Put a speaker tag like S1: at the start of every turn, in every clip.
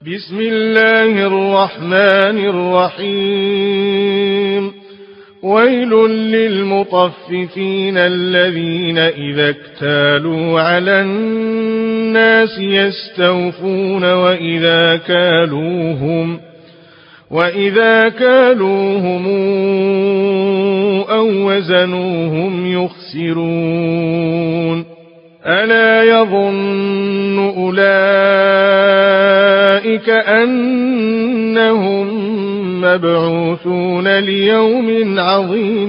S1: بسم الله الرحمن الرحيم. ويل للمطففين الذين إذا اكتالوا على الناس يستوفون وإذا كالوهم أو وزنوهم يخسرون. ألا يظن أولئك أنهم مبعوثون ليوم عظيم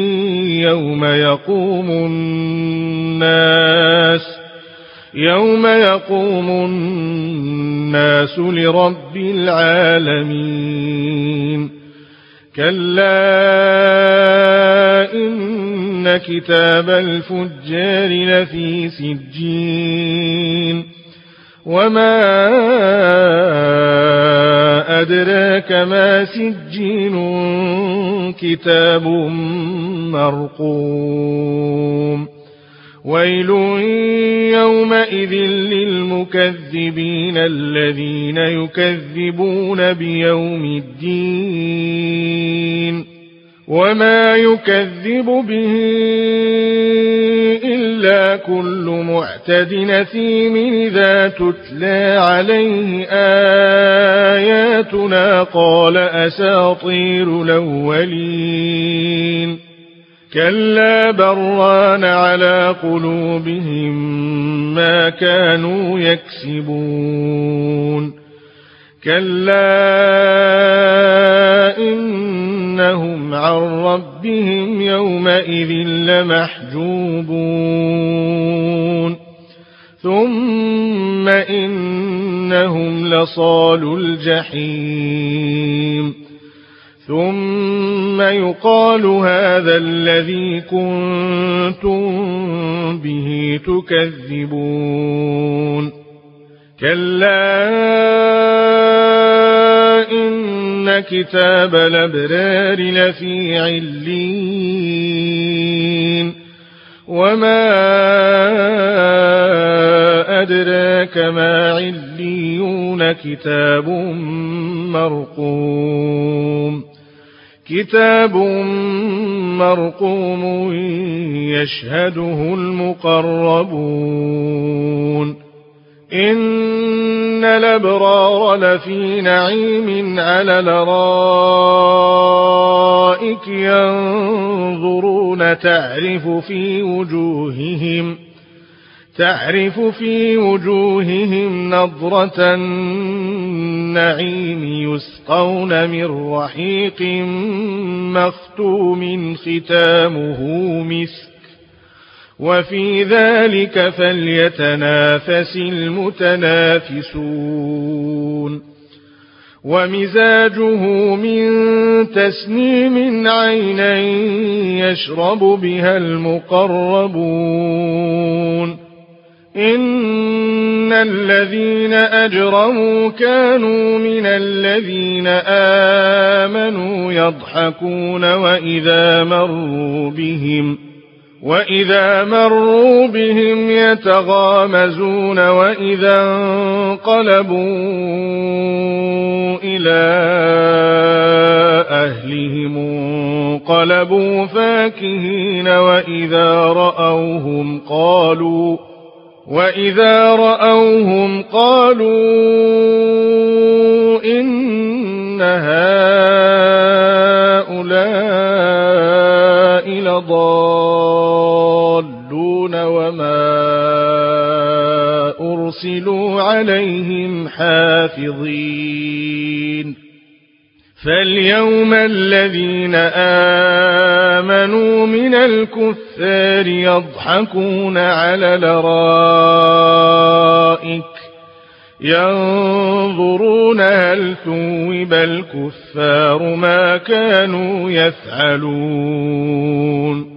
S1: يوم يقوم الناس لرب العالمين. كلا إن كتاب الفجار لفي سجين. وما أدراك ما سجين كتاب مرقوم. ويل يومئذ للمكذبين الذين يكذبون بيوم الدين. وما يكذب به إلا كل معتد نثيم إذا تتلى عليه آياتنا قال أساطير الأولين. كلا بران على قلوبهم ما كانوا يكسبون. كلا إنهم عن ربهم يومئذ لمحجوبون. ثم إنهم لصالو الجحيم. ثم يقال هذا الذي كنتم به تكذبون. كلا إن كتاب الأبرار لفي عليين. وما أدراك ما عليون كتاب مرقوم يشهده المقربون. إن الأبرار لفي نعيم على الأرائك ينظرون تعرف في وجوههم نضرة النعيم. يسقون من رحيق مختوم ختامه مسك. وفي ذلك فليتنافس المتنافسون. ومزاجه من تسنيم عينا يشرب بها المقربون. إن الذين أجرموا كانوا من الذين آمنوا يضحكون وإذا مروا بهم يتغامزون. وإذا انقلبوا إلى أهلهم انقلبوا فاكهين. وإذا رأوهم قالوا إن هؤلاء لضالون وما أرسلوا عليهم حافظين. فاليوم الذين آمنوا من الكفار يضحكون على الأرائك ينظرون هل ثوب الكفار ما كانوا يفعلون.